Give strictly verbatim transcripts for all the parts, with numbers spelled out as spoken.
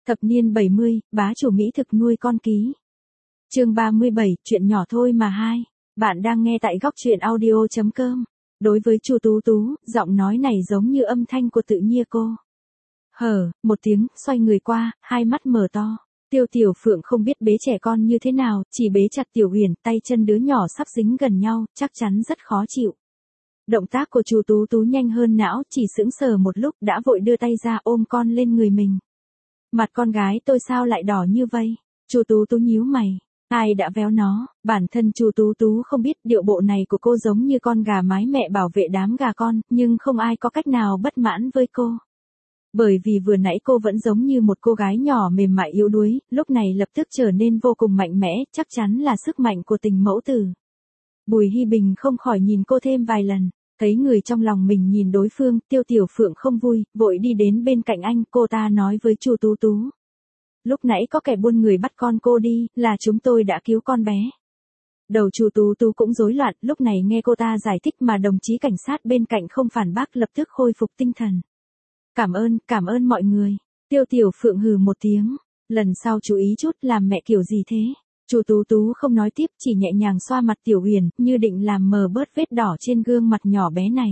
Thập niên bảy mươi, bá chủ mỹ thực nuôi con ký. Chương ba mươi bảy, chuyện nhỏ thôi mà hai. Bạn đang nghe tại góc truyện audio chấm com. Đối với Chu Tú Tú, giọng nói này giống như âm thanh của tự nhiên cô. Hờ, một tiếng, xoay người qua, hai mắt mở to. Tiêu Tiểu Phượng không biết bế trẻ con như thế nào, chỉ bế chặt Tiểu Huyền, tay chân đứa nhỏ sắp dính gần nhau, chắc chắn rất khó chịu. Động tác của Chu Tú Tú nhanh hơn não, chỉ sững sờ một lúc đã vội đưa tay ra ôm con lên người mình. Mặt con gái tôi sao lại đỏ như vậy? Chu Tú Tú nhíu mày. Ai đã véo nó? Bản thân Chu Tú Tú không biết điệu bộ này của cô giống như con gà mái mẹ bảo vệ đám gà con, nhưng không ai có cách nào bất mãn với cô. Bởi vì vừa nãy cô vẫn giống như một cô gái nhỏ mềm mại yếu đuối, lúc này lập tức trở nên vô cùng mạnh mẽ, chắc chắn là sức mạnh của tình mẫu tử. Bùi Hy Bình không khỏi nhìn cô thêm vài lần. Thấy người trong lòng mình nhìn đối phương, Tiêu Tiểu Phượng không vui, vội đi đến bên cạnh anh, cô ta nói với Chu Tú Tú. Lúc nãy có kẻ buôn người bắt con cô đi, là chúng tôi đã cứu con bé. Đầu Chu Tú Tú cũng rối loạn, lúc này nghe cô ta giải thích mà đồng chí cảnh sát bên cạnh không phản bác, lập tức khôi phục tinh thần. Cảm ơn, cảm ơn mọi người. Tiêu Tiểu Phượng hừ một tiếng, lần sau chú ý chút, làm mẹ kiểu gì thế? Chu Tú Tú không nói tiếp, chỉ nhẹ nhàng xoa mặt Tiểu Huyền, như định làm mờ bớt vết đỏ trên gương mặt nhỏ bé này.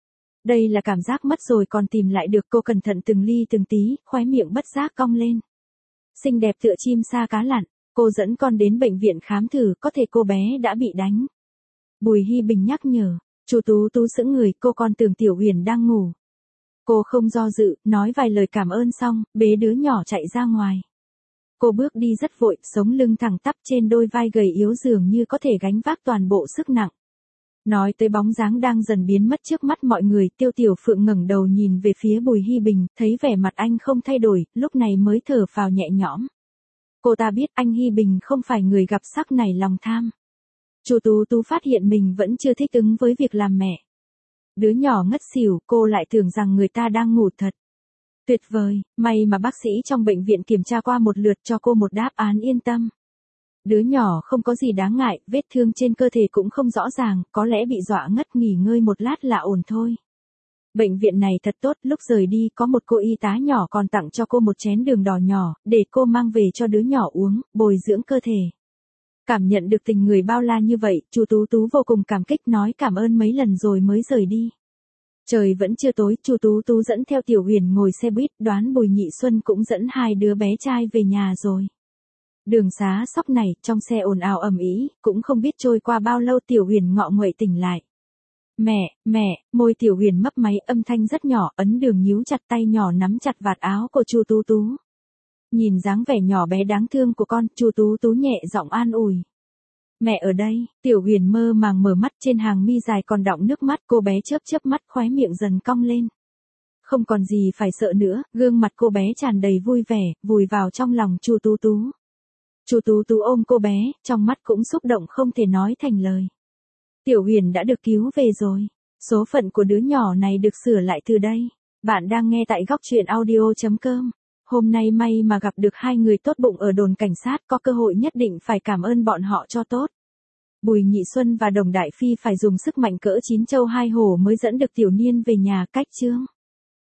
Đây là cảm giác mất rồi còn tìm lại được, cô cẩn thận từng ly từng tí, khóe miệng bất giác cong lên. Xinh đẹp tựa chim sa cá lặn, cô dẫn con đến bệnh viện khám thử, có thể cô bé đã bị đánh. Bùi Hy Bình nhắc nhở, Chu Tú Tú sững người, cô còn tưởng Tiểu Huyền đang ngủ. Cô không do dự, nói vài lời cảm ơn xong, bế đứa nhỏ chạy ra ngoài. Cô bước đi rất vội, sống lưng thẳng tắp trên đôi vai gầy yếu dường như có thể gánh vác toàn bộ sức nặng. Nói tới bóng dáng đang dần biến mất trước mắt mọi người, Tiêu Tiểu Phượng ngẩng đầu nhìn về phía Bùi Hy Bình, thấy vẻ mặt anh không thay đổi, lúc này mới thở phào nhẹ nhõm. Cô ta biết anh Hy Bình không phải người gặp sắc nảy lòng tham. Chu Tú Tú phát hiện mình vẫn chưa thích ứng với việc làm mẹ. Đứa nhỏ ngất xỉu, cô lại tưởng rằng người ta đang ngủ thật. Tuyệt vời, may mà bác sĩ trong bệnh viện kiểm tra qua một lượt cho cô một đáp án yên tâm. Đứa nhỏ không có gì đáng ngại, vết thương trên cơ thể cũng không rõ ràng, có lẽ bị dọa ngất, nghỉ ngơi một lát là ổn thôi. Bệnh viện này thật tốt, lúc rời đi có một cô y tá nhỏ còn tặng cho cô một chén đường đỏ nhỏ, để cô mang về cho đứa nhỏ uống, bồi dưỡng cơ thể. Cảm nhận được tình người bao la như vậy, Chu Tú Tú vô cùng cảm kích, nói cảm ơn mấy lần rồi mới rời đi. Trời vẫn chưa tối, Chu Tú Tú dẫn theo Tiểu Huyền ngồi xe buýt, đoán Bùi Nhị Xuân cũng dẫn hai đứa bé trai về nhà rồi. Đường xá sóc này, trong xe ồn ào ầm ĩ, cũng không biết trôi qua bao lâu Tiểu Huyền ngọ nguậy tỉnh lại. Mẹ, mẹ, môi Tiểu Huyền mấp máy, âm thanh rất nhỏ, ấn đường nhíu chặt, tay nhỏ nắm chặt vạt áo của Chu Tú Tú. Nhìn dáng vẻ nhỏ bé đáng thương của con, Chu Tú Tú nhẹ giọng an ủi. Mẹ ở đây, Tiểu Huyền mơ màng mở mắt, trên hàng mi dài còn đọng nước mắt, cô bé chớp chớp mắt, khóe miệng dần cong lên. Không còn gì phải sợ nữa, gương mặt cô bé tràn đầy vui vẻ, vùi vào trong lòng Chu Tú Tú. Chu Tú Tú ôm cô bé, trong mắt cũng xúc động không thể nói thành lời. Tiểu Huyền đã được cứu về rồi. Số phận của đứa nhỏ này được sửa lại từ đây. Bạn đang nghe tại góc truyện audio chấm com. Hôm nay may mà gặp được hai người tốt bụng ở đồn cảnh sát, có cơ hội nhất định phải cảm ơn bọn họ cho tốt. Bùi Nhị Xuân và Đồng Đại Phi phải dùng sức mạnh cỡ chín châu hai hổ mới dẫn được Tiểu Niên về nhà. Cách chương.